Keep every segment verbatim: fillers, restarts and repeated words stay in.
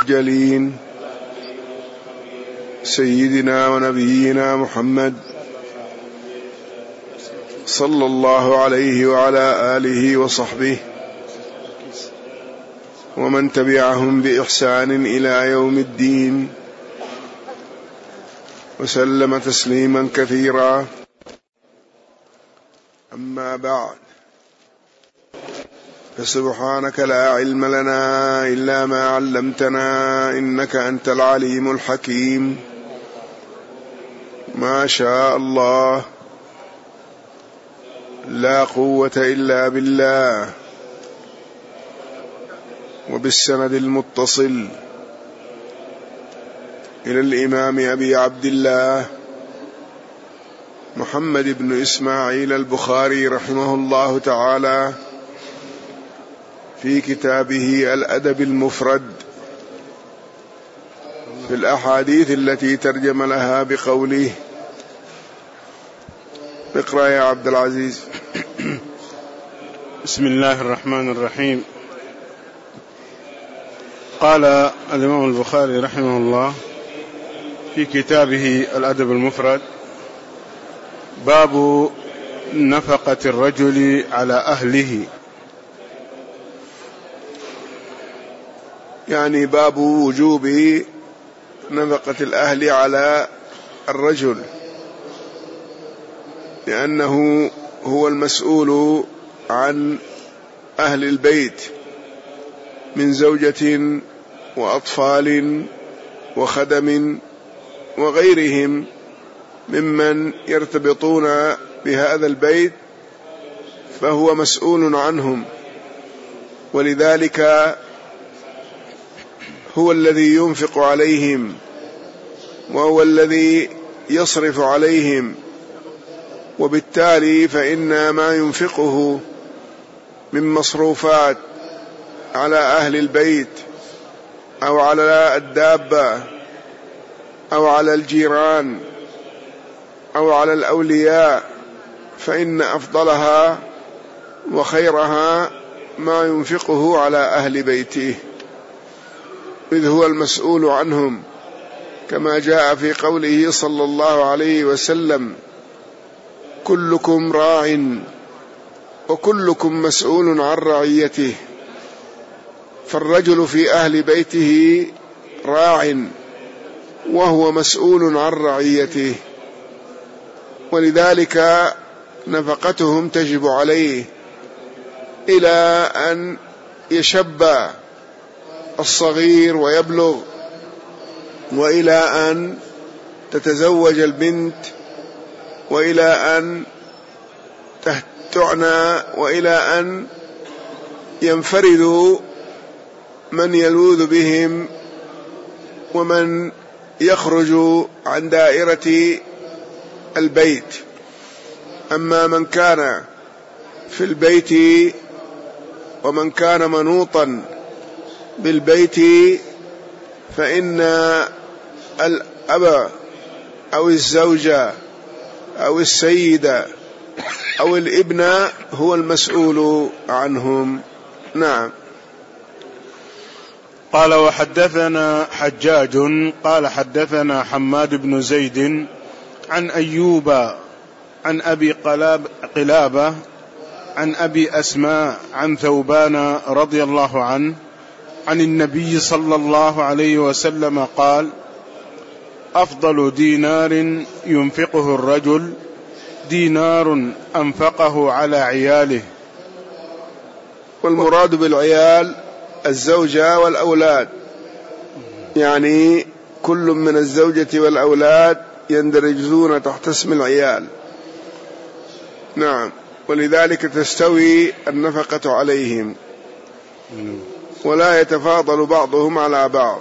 جليل سيدنا ونبينا محمد صلى الله عليه وعلى آله وصحبه ومن تبعهم بإحسان إلى يوم الدين وسلم تسليما كثيرا. أما بعد، فسبحانك لا علم لنا إلا ما علمتنا إنك أنت العليم الحكيم. ما شاء الله لا قوة إلا بالله. وبالسند المتصل إلى الإمام أبي عبد الله محمد بن إسماعيل البخاري رحمه الله تعالى في كتابه الأدب المفرد في الأحاديث التي ترجم لها بقوله. اقرأ يا عبد العزيز. بسم الله الرحمن الرحيم. قال الإمام البخاري رحمه الله في كتابه الأدب المفرد: باب نفقة الرجل على أهله، يعني باب وجوب نفقة الأهل على الرجل، لأنه هو المسؤول عن أهل البيت من زوجة وأطفال وخدم وغيرهم ممن يرتبطون بهذا البيت، فهو مسؤول عنهم، ولذلك هو الذي ينفق عليهم وهو الذي يصرف عليهم، وبالتالي فإن ما ينفقه من مصروفات على أهل البيت أو على الدابة أو على الجيران أو على الأولياء، فإن أفضلها وخيرها ما ينفقه على أهل بيته، إذ هو المسؤول عنهم، كما جاء في قوله صلى الله عليه وسلم: كلكم راع وكلكم مسؤول عن رعيته. فالرجل في أهل بيته راع وهو مسؤول عن رعيته، ولذلك نفقتهم تجب عليه إلى أن يشب الصغير ويبلغ، وإلى أن تتزوج البنت، وإلى أن تعنى، وإلى أن ينفرد من يلوذ بهم ومن يخرج عن دائرة البيت. أما من كان في البيت ومن كان منوطا بالبيت فإن الأب أو الزوجة أو السيدة أو الابن هو المسؤول عنهم. نعم. قال: وحدثنا حجاج قال حدثنا حماد بن زيد عن أيوب عن أبي قلابة عن أبي أسماء عن ثوبان رضي الله عنه عن النبي صلى الله عليه وسلم قال: أفضل دينار ينفقه الرجل دينار أنفقه على عياله. والمراد بالعيال الزوجة والأولاد، يعني كل من الزوجة والأولاد يندرجون تحت اسم العيال. نعم. ولذلك تستوي النفقة عليهم ولا يتفاضل بعضهم على بعض.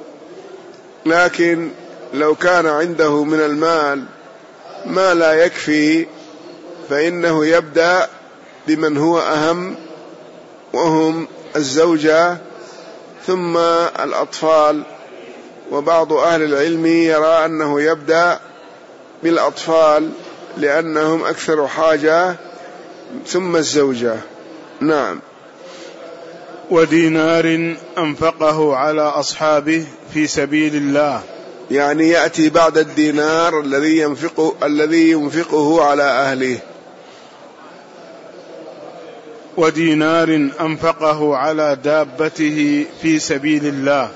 لكن لو كان عنده من المال ما لا يكفي فإنه يبدأ بمن هو أهم، وهم الزوجة ثم الأطفال. وبعض أهل العلم يرى أنه يبدأ بالأطفال لأنهم أكثر حاجة ثم الزوجة. نعم. ودينار أنفقه على أصحابه في سبيل الله، يعني يأتي بعد الدينار الذي ينفقه الذي ينفقه على أهله. ودينار أنفقه على دابته في سبيل الله،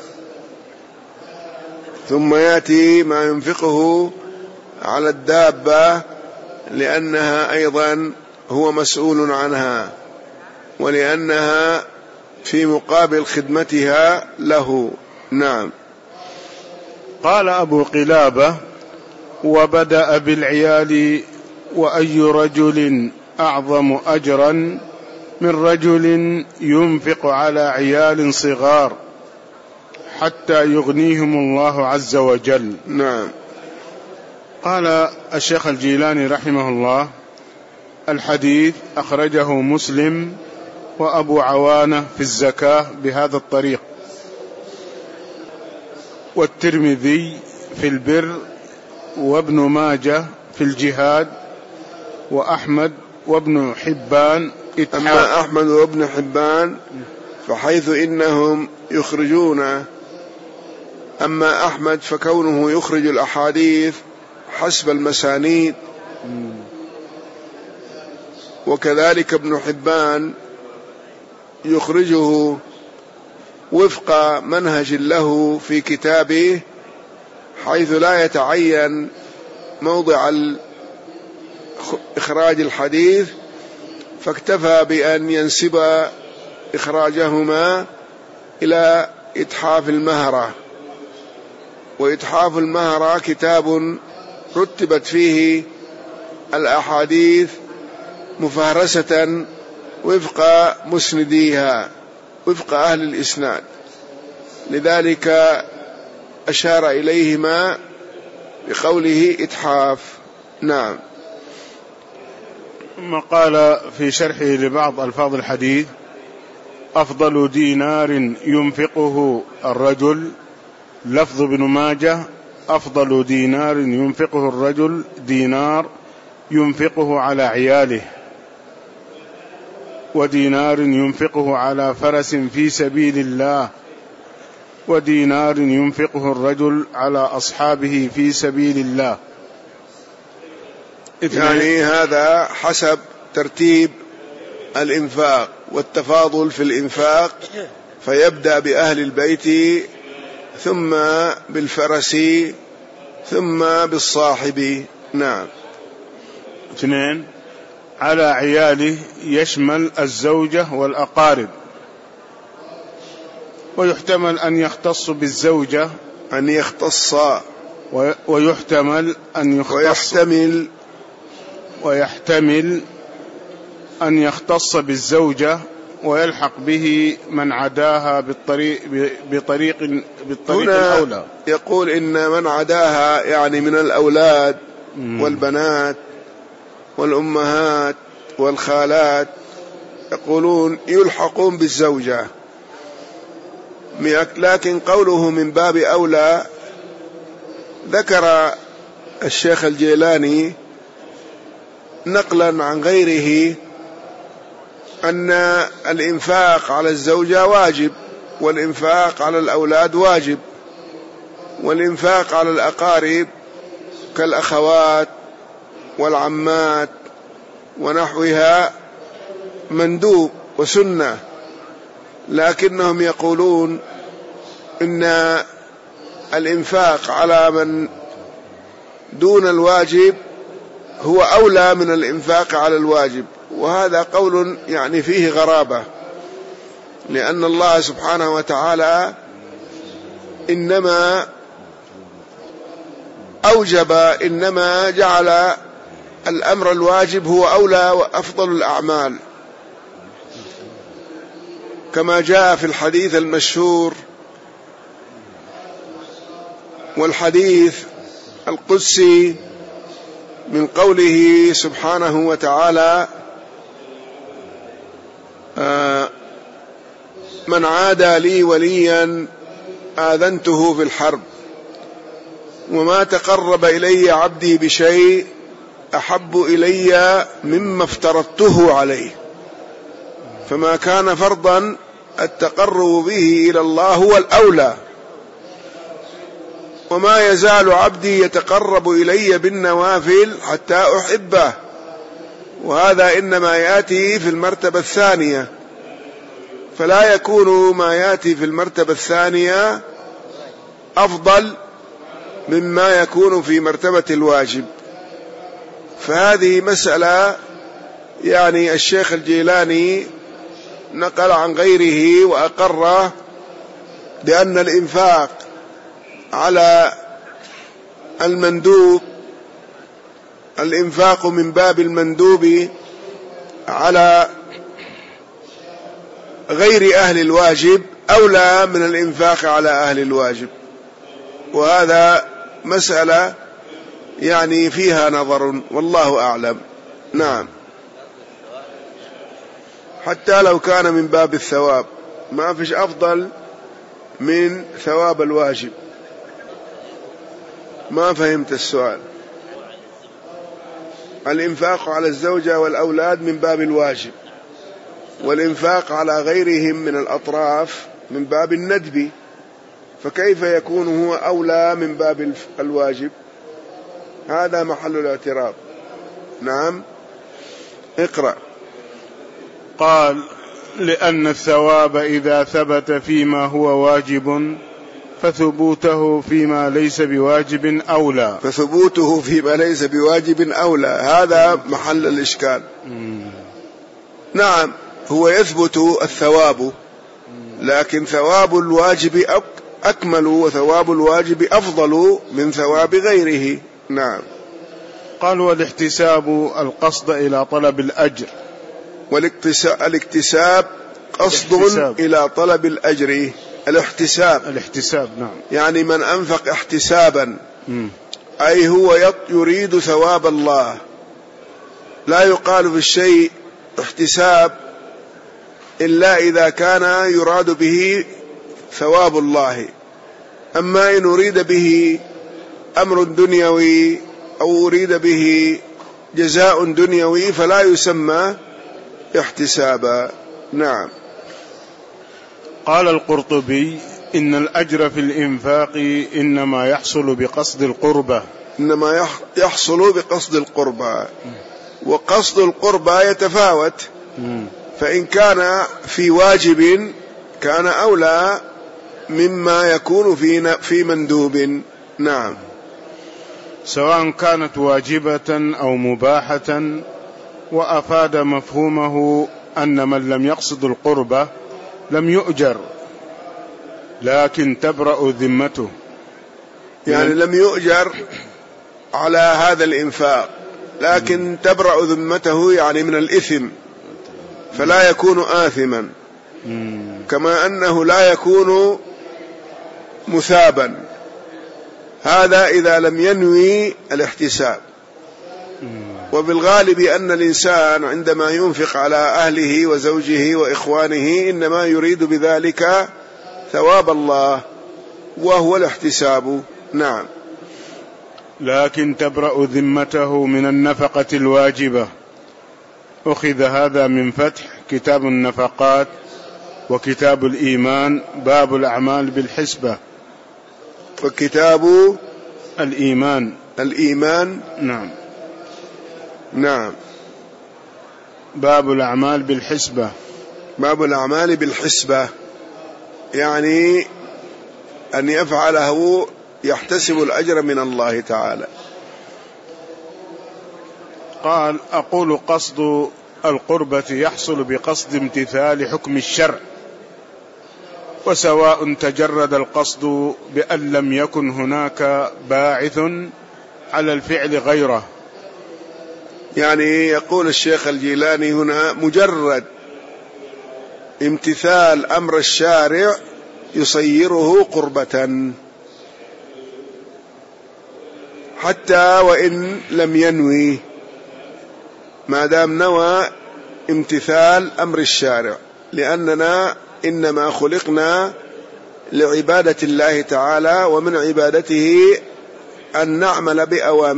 ثم يأتي ما ينفقه على الدابة لأنها أيضا هو مسؤول عنها، ولأنها في مقابل خدمتها له. نعم. قال أبو قلابة: وبدأ بالعيال، وأي رجل أعظم أجرا من رجل ينفق على عيال صغار حتى يغنيهم الله عز وجل. نعم. قال الشيخ الجيلاني رحمه الله: الحديث أخرجه مسلم وأبو عوانة في الزكاة بهذا الطريق، والترمذي في البر، وابن ماجه في الجهاد، وأحمد وابن حبان. أما أحمد وابن حبان فحيث إنهم يخرجون، أما أحمد فكونه يخرج الأحاديث حسب المسانيد، وكذلك ابن حبان يخرجه وفق منهج له في كتابه، حيث لا يتعين موضع إخراج الحديث، فاكتفى بأن ينسب إخراجهما إلى إتحاف المهرة. وإتحاف المهرة كتاب رتبت فيه الأحاديث مفهرسة وفق مسنديها، وفق أهل الإسناد، لذلك أشار إليهما بقوله إتحاف. نعم. ثم قال في شرحه لبعض ألفاظ الحديث: أفضل دينار ينفقه الرجل، لفظ ابن ماجه: أفضل دينار ينفقه الرجل دينار ينفقه على عياله، ودينار ينفقه على فرس في سبيل الله، ودينار ينفقه الرجل على أصحابه في سبيل الله. يعني هذا حسب ترتيب الإنفاق والتفاضل في الإنفاق، فيبدأ بأهل البيت، ثم بالفرس، ثم بالصاحب. نعم. اثنين، على عياله يشمل الزوجة والأقارب، ويحتمل أن يختص بالزوجة، أن يختص ويحتمل أن يختص ويحتمل ويحتمل أن يختص بالزوجة ويلحق به من عداها بالطريق بطريق بالطريق الأولى. يقول إن من عداها يعني من الأولاد والبنات والأمهات والخالات، يقولون يلحقون بالزوجة، لكن قوله من باب أولى، ذكر الشيخ الجيلاني نقلا عن غيره أن الإنفاق على الزوجة واجب، والإنفاق على الأولاد واجب، والإنفاق على الأقارب كالأخوات والعمات ونحوها مندوب وسنة، لكنهم يقولون إن الإنفاق على من دون الواجب هو أولى من الإنفاق على الواجب، وهذا قول يعني فيه غرابة، لأن الله سبحانه وتعالى إنما أوجب، إنما جعل الأمر الواجب هو أولى وأفضل الأعمال، كما جاء في الحديث المشهور والحديث القدسي من قوله سبحانه وتعالى: من عادى لي وليا آذنته في الحرب، وما تقرب إلي عبدي بشيء أحب إلي مما افترضته عليه. فما كان فرضا التقرب به إلى الله هو الأولى. وما يزال عبدي يتقرب إلي بالنوافل حتى أحبه، وهذا إنما يأتي في المرتبة الثانية، فلا يكون ما يأتي في المرتبة الثانية أفضل مما يكون في مرتبة الواجب. فهذه مسألة يعني الشيخ الجيلاني نقل عن غيره وأقره بأن الإنفاق على المندوب، الإنفاق من باب المندوب على غير أهل الواجب أولى من الإنفاق على أهل الواجب، وهذا مسألة يعني فيها نظر والله أعلم. نعم، حتى لو كان من باب الثواب ما فيش أفضل من ثواب الواجب. ما فهمت السؤال. الإنفاق على الزوجة والأولاد من باب الواجب، والإنفاق على غيرهم من الأطراف من باب الندب، فكيف يكون هو أولى من باب الواجب؟ هذا محل الاعتراض. نعم، اقرأ. قال: لأن الثواب إذا ثبت فيما هو واجب فثبوته فيما ليس بواجب أولى. فثبوته فيما ليس بواجب أولى، هذا محل الإشكال. مم. نعم، هو يثبت الثواب، لكن ثواب الواجب أكمل وثواب الواجب أفضل من ثواب غيره. نعم. قال: والاحتساب القصد إلى طلب الأجر. والاكتساب قصد الاحتساب. إلى طلب الأجر. الاحتساب الاحتساب نعم، يعني من أنفق احتسابا، م. أي هو يريد ثواب الله. لا يقال في الشيء احتساب إلا إذا كان يراد به ثواب الله. أما إن أريد به أمر دنيوي أو أريد به جزاء دنيوي فلا يسمى احتسابا. نعم. قال القرطبي: إن الأجر في الإنفاق إنما يحصل بقصد القربة. إنما يحصل بقصد القربة، وقصد القربة يتفاوت، فإن كان في واجب كان أولى مما يكون في في مندوب. نعم، سواء كانت واجبة أو مباحة. وأفاد مفهومه أن من لم يقصد القربة لم يؤجر، لكن تبرأ ذمته. يعني لم يؤجر على هذا الإنفاق، لكن تبرأ ذمته يعني من الإثم، فلا يكون آثما، كما أنه لا يكون مثابا. هذا إذا لم ينوي الاحتساب. وبالغالب أن الإنسان عندما ينفق على أهله وزوجه وإخوانه إنما يريد بذلك ثواب الله وهو الاحتساب. نعم. لكن تبرأ ذمته من النفقة الواجبة. أخذ هذا من فتح كتاب النفقات وكتاب الإيمان باب الأعمال بالحسبة. وكتاب الإيمان الإيمان نعم نعم باب الأعمال بالحسبة. باب الأعمال بالحسبة يعني أن يفعله يحتسب الأجر من الله تعالى. قال: أقول قصد القربة يحصل بقصد امتثال حكم الشرع، وسواء تجرد القصد بأن لم يكن هناك باعث على الفعل غيره. يعني يقول الشيخ الجيلاني هنا مجرد امتثال أمر الشارع يصيره قربة، حتى وإن لم ينوي، ما دام نوى امتثال أمر الشارع، لأننا إنما خلقنا لعبادة الله تعالى، ومن عبادته أن نعمل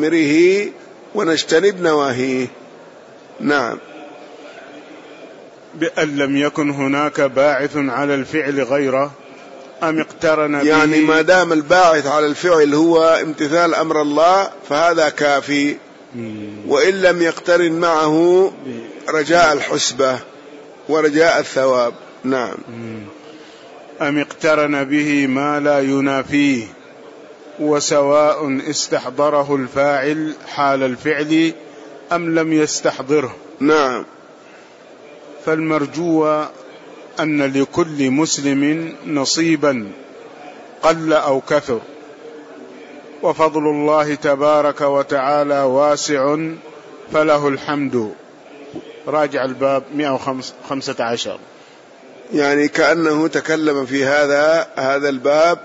بأوامره ونجتنب نواهيه. نعم. بأن لم يكن هناك باعث على الفعل غيره أم اقترن به؟ يعني ما دام الباعث على الفعل هو امتثال أمر الله فهذا كافي، وإن لم يقترن معه رجاء الحسبة ورجاء الثواب. نعم. أم اقترن به ما لا ينافيه، وسواء استحضره الفاعل حال الفعل أم لم يستحضره. نعم. فالمرجو أن لكل مسلم نصيبا قل أو كثر، وفضل الله تبارك وتعالى واسع فله الحمد. راجع الباب مئة وخمسة عشر. يعني كأنه تكلم في هذا هذا الباب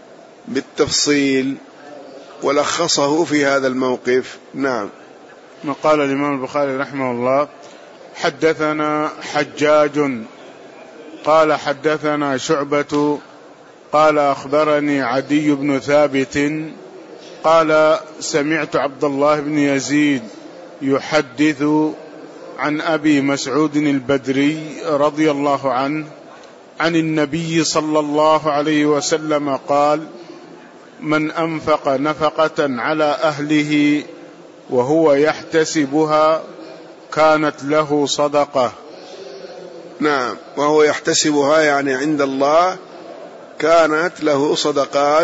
بالتفصيل ولخصه في هذا الموقف. نعم. ما قال الإمام البخاري رحمه الله: حدثنا حجاج قال حدثنا شعبة قال أخبرني عدي بن ثابت قال سمعت عبد الله بن يزيد يحدث عن أبي مسعود البدري رضي الله عنه عن النبي صلى الله عليه وسلم قال: من أنفق نفقة على أهله وهو يحتسبها كانت له صدقة. نعم. وهو يحتسبها يعني عند الله كانت له صدقات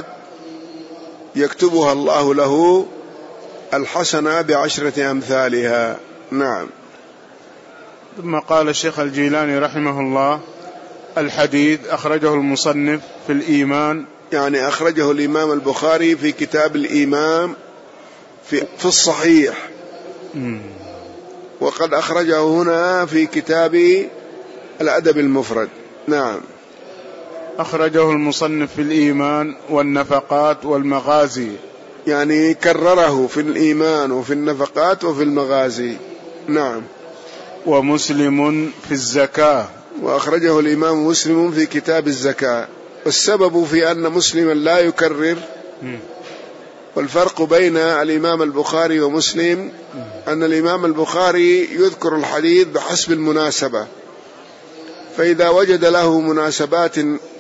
يكتبها الله له الحسنة بعشرة أمثالها. نعم. ثم قال الشيخ الجيلاني رحمه الله: الحديث أخرجه المصنف في الإيمان، يعني أخرجه الإمام البخاري في كتاب الإيمان في, في الصحيح، م. وقد أخرجه هنا في كتاب الأدب المفرد. نعم. أخرجه المصنف في الإيمان والنفقات والمغازي، يعني كرره في الإيمان وفي النفقات وفي المغازي. نعم. ومسلم في الزكاة، وأخرجه الإمام مسلم في كتاب الزكاة. والسبب في أن مسلما لا يكرر، والفرق بين الإمام البخاري ومسلم أن الإمام البخاري يذكر الحديث بحسب المناسبة، فإذا وجد له مناسبات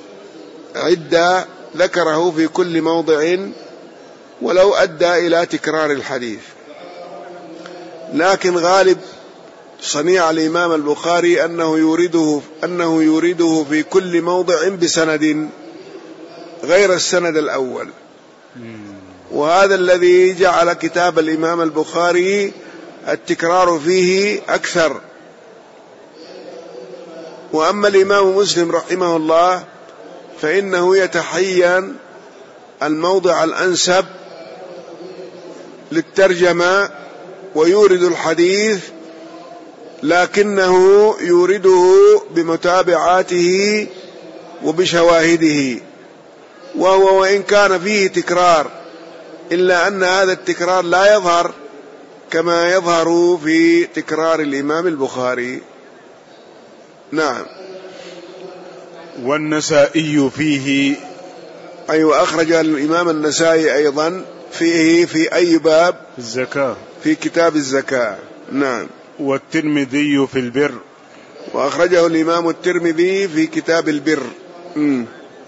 عدة ذكره في كل موضع ولو أدى إلى تكرار الحديث. لكن غالب صنيع الإمام البخاري أنه يورده أنه يورده في كل موضع بسند غير السند الأول، وهذا الذي جعل كتاب الإمام البخاري التكرار فيه أكثر. وأما الإمام مسلم رحمه الله فإنه يتحين الموضع الأنسب للترجمة ويورد الحديث، لكنه يورده بمتابعاته وبشواهده، وهو وإن كان فيه تكرار إلا أن هذا التكرار لا يظهر كما يظهر في تكرار الإمام البخاري. نعم. والنسائي فيه، أيوة أخرج الإمام النسائي أيضا فيه في أي باب؟ الزكاة، في كتاب الزكاة. نعم. والترمذي في البر، وأخرجه الإمام الترمذي في كتاب البر. م.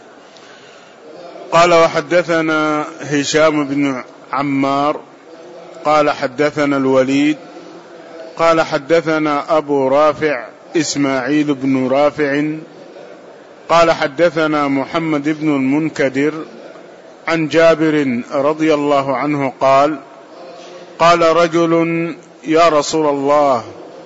قال: وحدثنا هشام بن عمار قال حدثنا الوليد قال حدثنا أبو رافع إسماعيل بن رافع قال حدثنا محمد بن المنكدر عن جابر رضي الله عنه قال: قال رجل: يا رسول الله،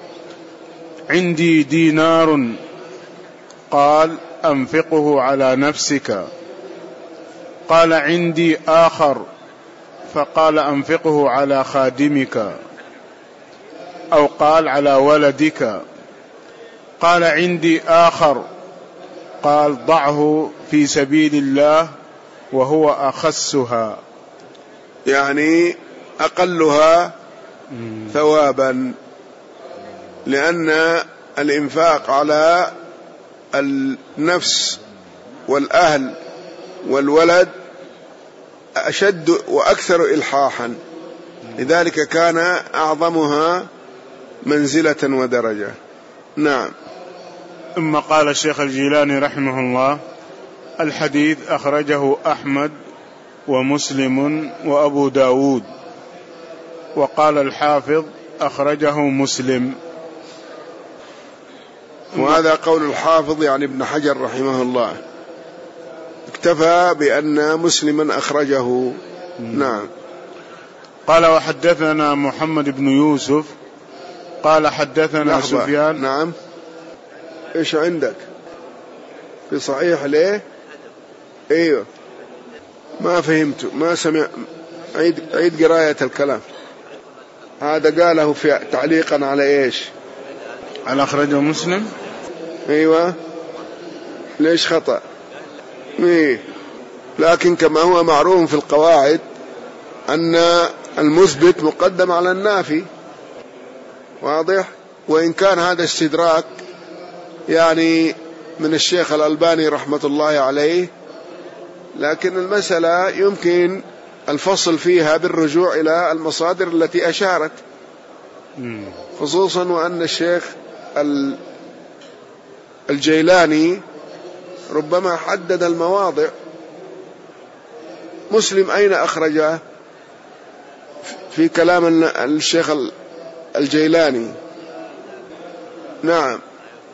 عندي دينار. قال: أنفقه على نفسك. قال: عندي آخر. فقال: أنفقه على خادمك، أو قال: على ولدك. قال: عندي آخر. قال: ضعه في سبيل الله وهو أخسها، يعني أقلها ثوابا، لأن الإنفاق على النفس والأهل والولد أشد وأكثر إلحاحا، لذلك كان أعظمها منزلة ودرجة. نعم. ثم قال الشيخ الجيلاني رحمه الله: الحديث أخرجه أحمد ومسلم وأبو داود. وقال الحافظ: أخرجه مسلم. وهذا قول الحافظ يعني ابن حجر رحمه الله، اكتفى بأن مسلما أخرجه. م. نعم. قال: وحدثنا محمد بن يوسف قال حدثنا سفيان. نعم. إيش عندك في صحيح ليه؟ ايوه ما فهمت، ما سمع. عيد, عيد قراية الكلام. هذا قاله في تعليقا على ايش؟ على أخرجه مسلم. ايوه ليش خطأ؟ ايه لكن كما هو معروف في القواعد أن المثبت مقدم على النافي، واضح؟ وإن كان هذا استدراك يعني من الشيخ الألباني رحمة الله عليه، لكن المسألة يمكن الفصل فيها بالرجوع إلى المصادر التي أشارت، خصوصا وأن الشيخ الجيلاني ربما حدد المواضع. مسلم أين أخرجه في كلام الشيخ الجيلاني؟ نعم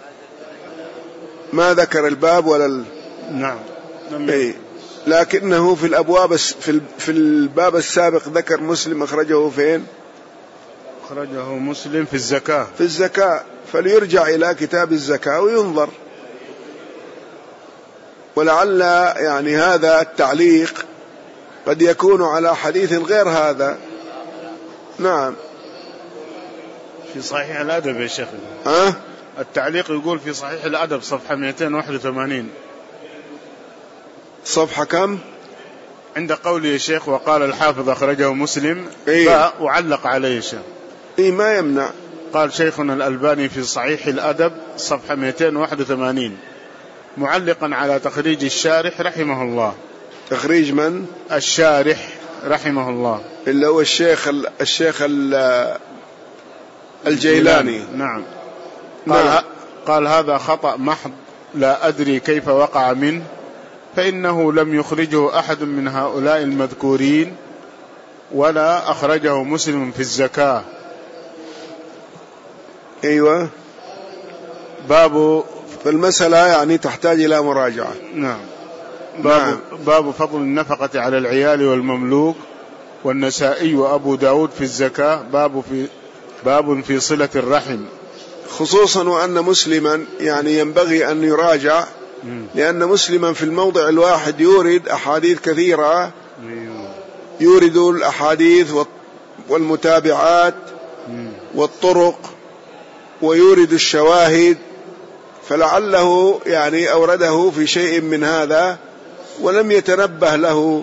ما ذكر الباب ولا ال... نعم أي. لكنه في الأبواب في الباب السابق ذكر مسلم أخرجه فين؟ أخرجه مسلم في الزكاة. في الزكاة، فليرجع إلى كتاب الزكاة وينظر، ولعل يعني هذا التعليق قد يكون على حديث غير هذا. نعم. في صحيح الأدب يا شيخ. أه؟ التعليق يقول في صحيح الأدب صفحة مئتين وواحد وثمانين. صفحة كم؟ عند قوله يا شيخ: وقال الحافظ أخرجه مسلم. إيه؟ وعلق عليه يا شيخ. إيه ما يمنع. قال شيخنا الألباني في صحيح الأدب صفحة مئتين وواحد وثمانين معلقا على تخريج الشارح رحمه الله. تخريج من؟ الشارح رحمه الله، اللي هو الشيخ ال الشيخ ال الجيلاني. نعم. قال, نعم. قال هذا خطأ محض لا أدري كيف وقع منه، فإنه لم يخرجه أحد من هؤلاء المذكورين، ولا أخرجه مسلم في الزكاة. أيوة. باب فالمسألة يعني تحتاج إلى مراجعة. نعم. باب, نعم. باب فضل النفقة على العيال والمملوك، والنسائي وأبو داود في الزكاة. باب في باب في صلة الرحم، خصوصا وأن مسلما يعني ينبغي أن يراجع، لأن مسلما في الموضع الواحد يورد أحاديث كثيرة، يورد الأحاديث والمتابعات والطرق، ويورد الشواهد، فلعله يعني أورده في شيء من هذا ولم يتنبه له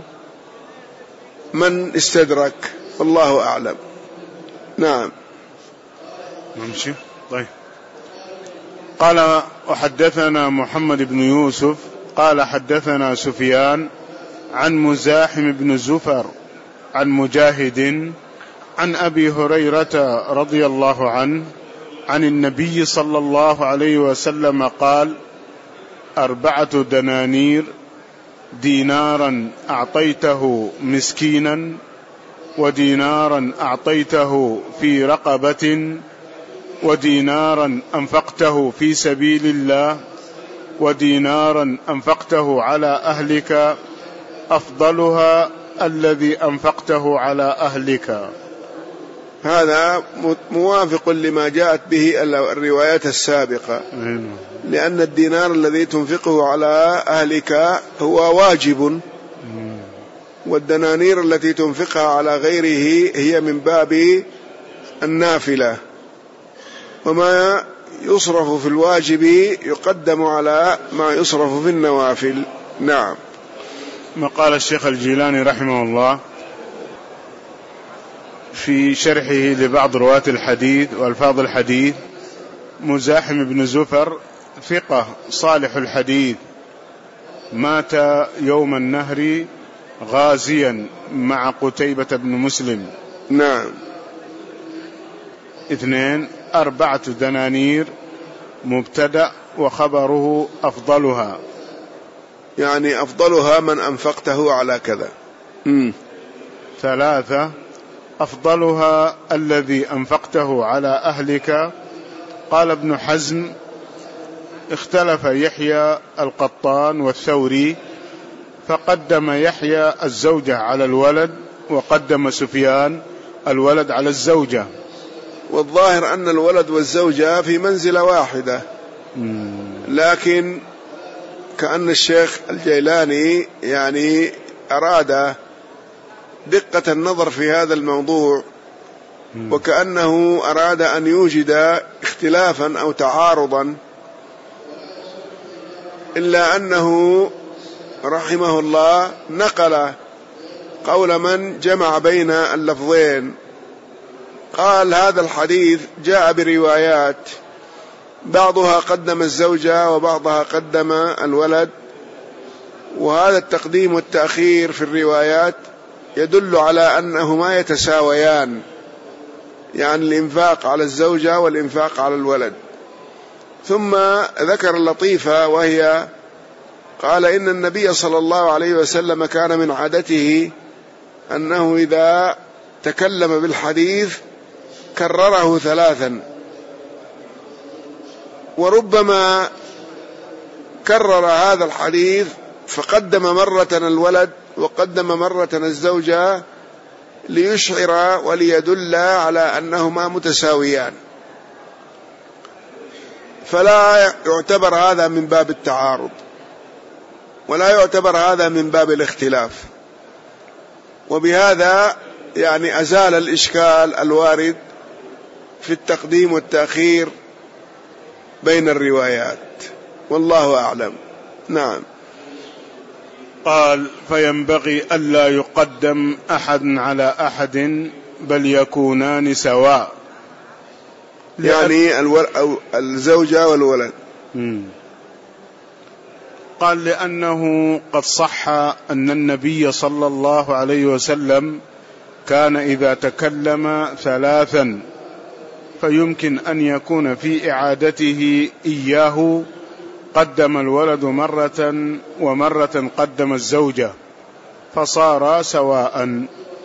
من استدرك، والله أعلم. نعم. نمشي. طيب. قال: وحدثنا محمد بن يوسف قال حدثنا سفيان عن مزاحم بن زفر عن مجاهد عن أبي هريرة رضي الله عنه عن النبي صلى الله عليه وسلم قال: أربعة دنانير، دينارا أعطيته مسكينا، ودينارا أعطيته في رقبة، ودينارا أنفقته في سبيل الله، ودينارا أنفقته على أهلك، أفضلها الذي أنفقته على أهلك. هذا موافق لما جاءت به الروايات السابقة، لأن الدينار الذي تنفقه على أهلك هو واجب، والدنانير التي تنفقها على غيره هي من باب النافلة، وما يصرف في الواجب يقدم على ما يصرف في النوافل. نعم. ما قال الشيخ الجيلاني رحمه الله في شرحه لبعض رواة الحديث وألفاظ الحديث: مزاحم بن زفر ثقة صالح الحديث، مات يوم النهر غازيا مع قتيبة بن مسلم. نعم. اثنين: أربعة دنانير، مبتدأ وخبره أفضلها. يعني أفضلها من أنفقته على كذا. مم. ثلاثة، أفضلها الذي أنفقته على أهلك. قال ابن حزم: اختلف يحيى القطان والثوري، فقدم يحيى الزوجة على الولد، وقدم سفيان الولد على الزوجة. والظاهر أن الولد والزوجة في منزلة واحدة، لكن كأن الشيخ الجيلاني يعني أراد دقة النظر في هذا الموضوع، وكأنه أراد أن يوجد اختلافا أو تعارضا، إلا أنه رحمه الله نقل قول من جمع بين اللفظين. قال: هذا الحديث جاء بروايات، بعضها قدم الزوجة وبعضها قدم الولد، وهذا التقديم والتأخير في الروايات يدل على أنهما يتساويان، يعني الإنفاق على الزوجة والإنفاق على الولد. ثم ذكر اللطيفة، وهي قال: إن النبي صلى الله عليه وسلم كان من عادته أنه إذا تكلم بالحديث كرره ثلاثا، وربما كرر هذا الحديث فقدم مرة الولد وقدم مرة الزوجة ليشعر وليدل على أنهما متساويان، فلا يعتبر هذا من باب التعارض، ولا يعتبر هذا من باب الاختلاف. وبهذا يعني أزال الإشكال الوارد في التقديم والتأخير بين الروايات، والله أعلم. نعم. قال: فينبغي ألا يقدم أحد على أحد، بل يكونان سواء. يعني الزوجة والولد. مم. قال: لأنه قد صح أن النبي صلى الله عليه وسلم كان إذا تكلم ثلاثا، فيمكن أن يكون في إعادته إياه قدم الولد مرة ومرة قدم الزوجة، فصار سواء.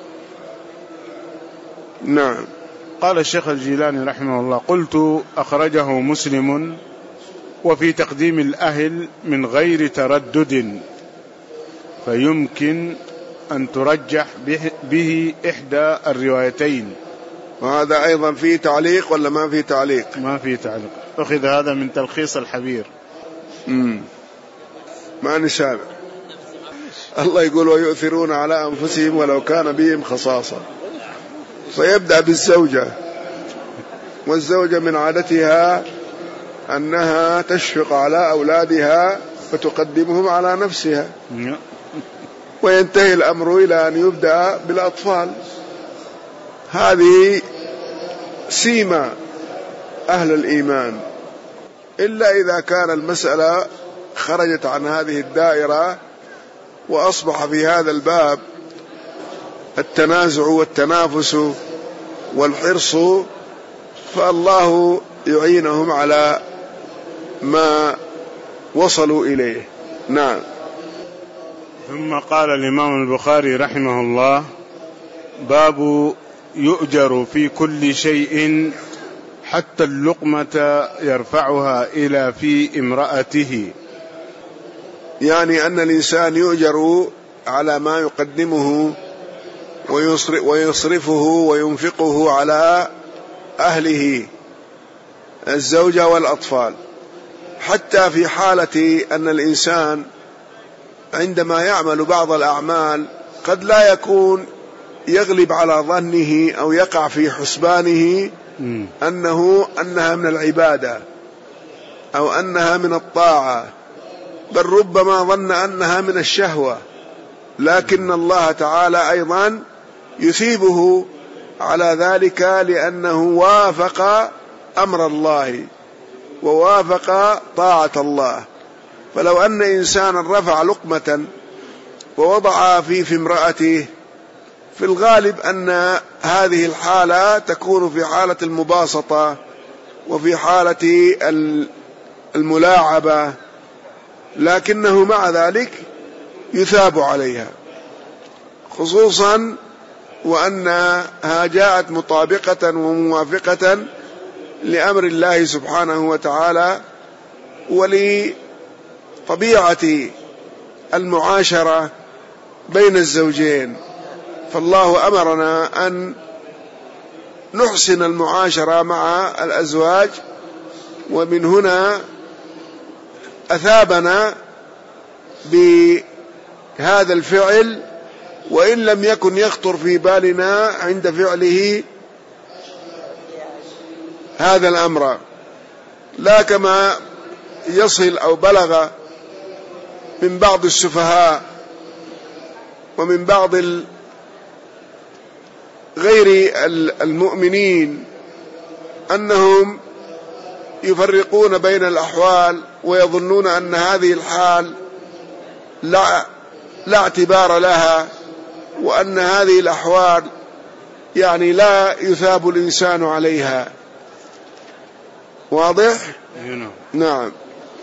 نعم. قال الشيخ الجيلاني رحمه الله: قلت: أخرجه مسلم، وفي تقديم الأهل من غير تردد، فيمكن أن ترجح به, به إحدى الروايتين. وهذا أيضا فيه تعليق ولا ما فيه تعليق؟ ما فيه تعليق، أخذ هذا من تلخيص الحبير. مم. ما نسابع. الله يقول: ويؤثرون على أنفسهم ولو كان بهم خصاصة. فيبدأ بالزوجة، والزوجة من عادتها أنها تشفق على أولادها فتقدمهم على نفسها، وينتهي الأمر إلى أن يبدأ بالأطفال. هذه سيمة أهل الإيمان، إلا إذا كان المسألة خرجت عن هذه الدائرة وأصبح في هذا الباب التنازع والتنافس والحرص، فالله يعينهم على ما وصلوا إليه. نعم. ثم قال الإمام البخاري رحمه الله: باب يؤجر في كل شيء حتى اللقمة يرفعها إلى في امرأته. يعني أن الإنسان يؤجر على ما يقدمه ويصرفه وينفقه على أهله الزوجة والأطفال، حتى في حالة أن الإنسان عندما يعمل بعض الأعمال قد لا يكون يغلب على ظنه أو يقع في حسبانه أنه أنها من العبادة أو أنها من الطاعة، بل ربما ظن أنها من الشهوة، لكن الله تعالى أيضا يثيبه على ذلك لأنه وافق أمر الله ووافق طاعة الله. فلو أن إنسانا رفع لقمة ووضعها في في امرأته، في الغالب أن هذه الحالة تكون في حالة المباسطة وفي حالة الملاعبة، لكنه مع ذلك يثاب عليها، خصوصا وأنها جاءت مطابقة وموافقة لأمر الله سبحانه وتعالى ولطبيعة المعاشرة بين الزوجين. فالله أمرنا أن نحسن المعاشرة مع الأزواج، ومن هنا أثابنا بهذا الفعل، وإن لم يكن يخطر في بالنا عند فعله هذا الأمر، لا كما يصل أو بلغ من بعض السفهاء ومن بعض غير المؤمنين أنهم يفرقون بين الأحوال ويظنون أن هذه الحال لا, لا اعتبار لها، وأن هذه الأحوال يعني لا يثاب الإنسان عليها. واضح؟ نعم.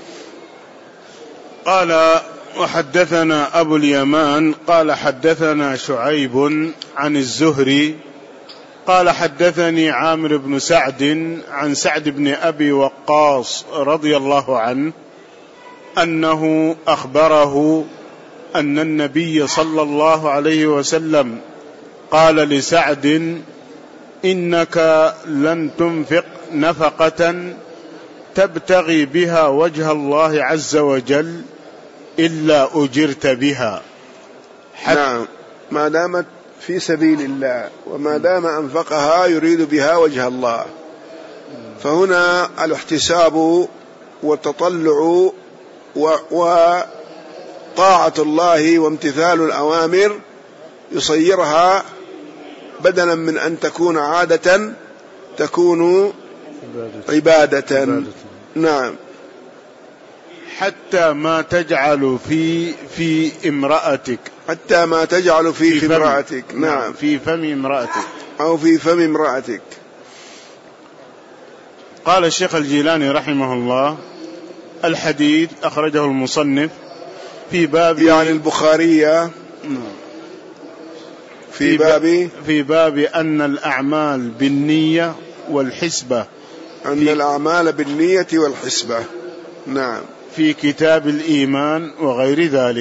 قال: وحدثنا أبو اليمان قال حدثنا شعيب عن الزهري قال حدثني عامر بن سعد عن سعد بن أبي وقاص رضي الله عنه أنه أخبره أن النبي صلى الله عليه وسلم قال لسعد: إنك لن تنفق نفقة تبتغي بها وجه الله عز وجل إلا أجرت بها. نعم، ما دامت في سبيل الله وما دام أنفقها يريد بها وجه الله، فهنا الاحتساب والتطلع وطاعة الله وامتثال الأوامر يصيرها بدلا من أن تكون عادة تكون عبادة. عبادة. نعم. حتى ما تجعل في في امرأتك حتى ما تجعل في, في امرأتك. نعم، في فم امرأتك أو في فم امرأتك. قال الشيخ الجيلاني رحمه الله: الحديث أخرجه المصنف في باب، يعني البخارية، في باب في باب أن الأعمال بالنية والحسبة، أن الأعمال بالنية والحسبة. نعم، في كتاب الإيمان وغير ذلك.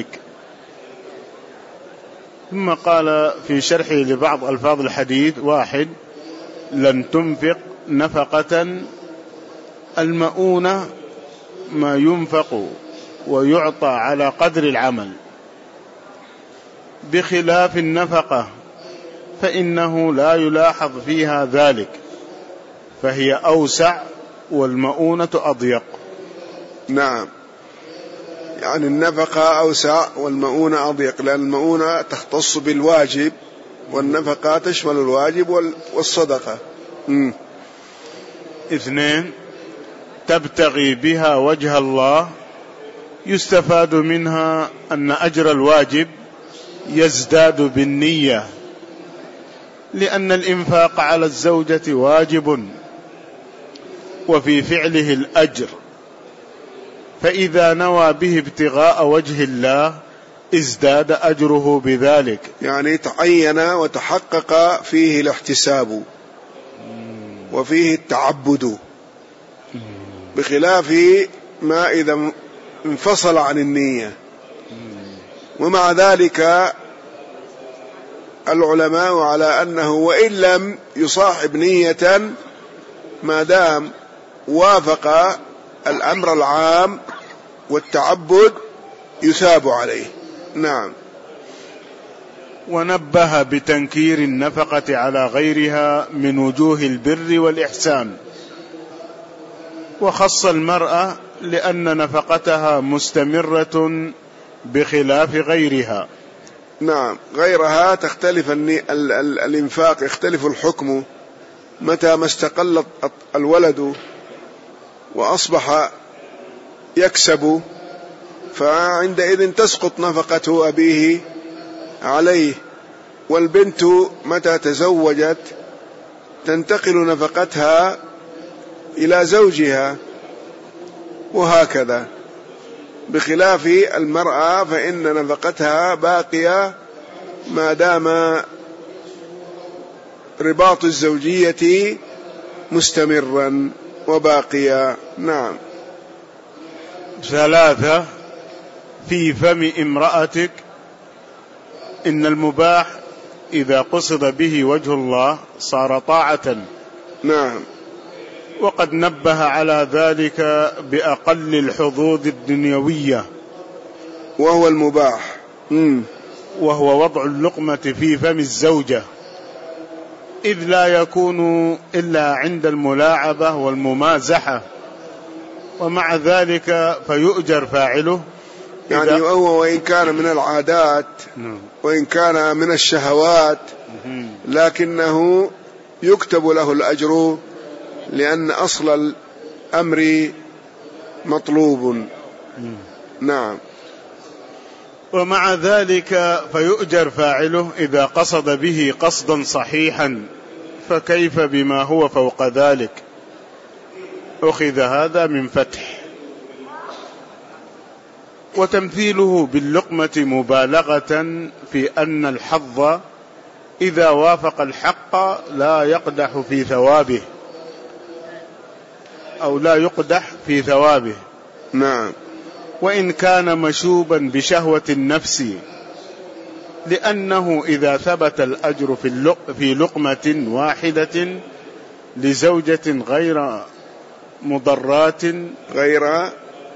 ثم قال في شرحه لبعض ألفاظ الحديث: واحد، لن تنفق نفقة، المؤونة ما ينفق ويعطى على قدر العمل، بخلاف النفقة فإنه لا يلاحظ فيها ذلك، فهي أوسع والمؤونة أضيق. نعم، يعني النفقة أوسع والمؤونة أضيق، لأن المؤونة تختص بالواجب والنفقة تشمل الواجب والصدقة. م. اثنين، تبتغي بها وجه الله، يستفاد منها أن أجر الواجب يزداد بالنية، لأن الإنفاق على الزوجة واجب وفي فعله الأجر، فإذا نوى به ابتغاء وجه الله ازداد أجره بذلك، يعني تعين وتحقق فيه الاحتساب وفيه التعبد، بخلاف ما إذا انفصل عن النية. ومع ذلك العلماء على أنه وإن لم يصاحب نية ما دام وافق الأمر العام والتعبد يثاب عليه. نعم. ونبه بتنكير النفقة على غيرها من وجوه البر والإحسان، وخص المرأة لأن نفقتها مستمرة بخلاف غيرها. نعم، غيرها تختلف الإنفاق، يختلف الحكم متى ما استقل الولد وأصبح يكسب، فعندئذ تسقط نفقة أبيه عليه، والبنت متى تزوجت تنتقل نفقتها إلى زوجها، وهكذا، بخلاف المرأة فإن نفقتها باقية ما دام رباط الزوجية مستمرا وباقيا. نعم. ثلاثة: في فم امرأتك إن المباح إذا قصد به وجه الله صار طاعة. نعم. وقد نبه على ذلك بأقل الحظوظ الدنيوية وهو المباح، مم. وهو وضع اللقمة في فم الزوجة، إذ لا يكون إلا عند الملاعبة والممازحة، ومع ذلك فيؤجر فاعله. يعني هو وإن كان من العادات وإن كان من الشهوات لكنه يكتب له الأجر، لأن أصل الأمر مطلوب. نعم. ومع ذلك فيؤجر فاعله إذا قصد به قصدا صحيحا، فكيف بما هو فوق ذلك؟ أخذ هذا من فتح. وتمثيله باللقمة مبالغة في أن الحظ إذا وافق الحق لا يقدح في ثوابه أو لا يقدح في ثوابه. نعم. وإن كان مشوبا بشهوة النفس، لأنه إذا ثبت الأجر في لقمة واحدة لزوجة غير مضرات غير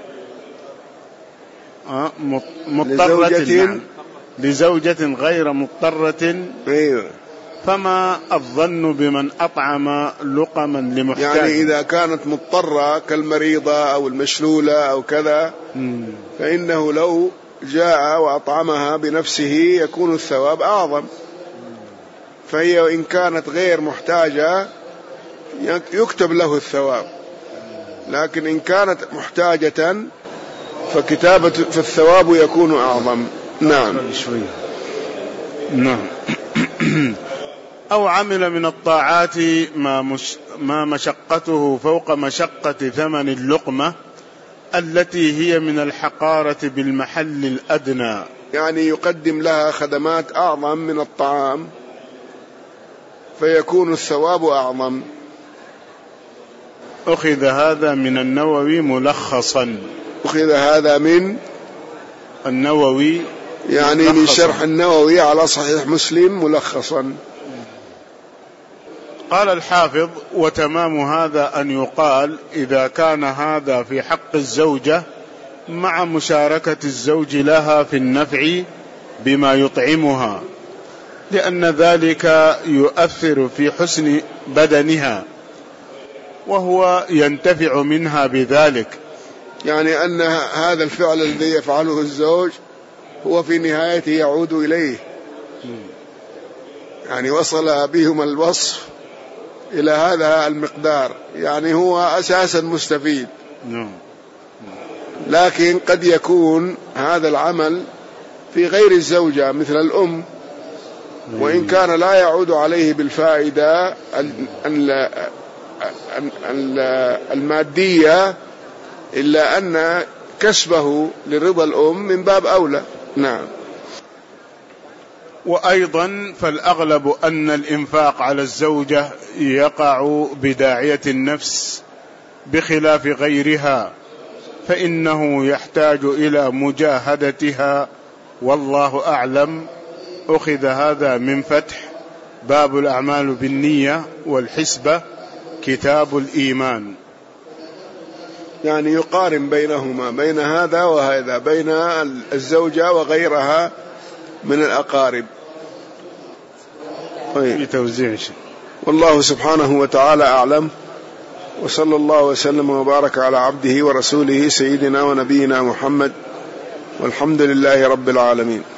مضطرة لزوجة, نعم. لزوجة غير مضطرة، أيوة. فما الظن بمن أطعم لقما لمحتاج؟ يعني إذا كانت مضطرة كالمريضة أو المشلولة أو كذا مم. فإنه لو جاء وأطعمها بنفسه يكون الثواب أعظم. فهي وإن كانت غير محتاجة يكتب له الثواب، لكن إن كانت محتاجة فكتابة فالثواب يكون أعظم. نعم. نعم. أو عمل من الطاعات ما, مش ما مشقته فوق مشقة ثمن اللقمة التي هي من الحقارة بالمحل الأدنى، يعني يقدم لها خدمات أعظم من الطعام فيكون الثواب أعظم. أخذ هذا من النووي ملخصا. أخذ هذا من النووي يعني ملخصاً. من شرح النووي على صحيح مسلم ملخصا. قال الحافظ: وتمام هذا أن يقال إذا كان هذا في حق الزوجة مع مشاركة الزوج لها في النفع بما يطعمها، لأن ذلك يؤثر في حسن بدنها وهو ينتفع منها بذلك. يعني أن هذا الفعل الذي يفعله الزوج هو في نهايته يعود إليه، يعني وصل بهم الوصف إلى هذا المقدار، يعني هو أساسا مستفيد. لكن قد يكون هذا العمل في غير الزوجة مثل الأم، وإن كان لا يعود عليه بالفائدة المادية، إلا أن كسبه لرضا الأم من باب أولى. نعم. وأيضا فالأغلب أن الإنفاق على الزوجة يقع بداعية النفس بخلاف غيرها، فإنه يحتاج إلى مجاهدتها، والله أعلم. أخذ هذا من فتح باب الأعمال بالنية والحسبة كتاب الإيمان. يعني يقارن بينهما، بين هذا وهذا، بين الزوجة وغيرها من الأقارب في توزيع. والله سبحانه وتعالى أعلم، وصلى الله وسلم وبارك على عبده ورسوله سيدنا ونبينا محمد، والحمد لله رب العالمين.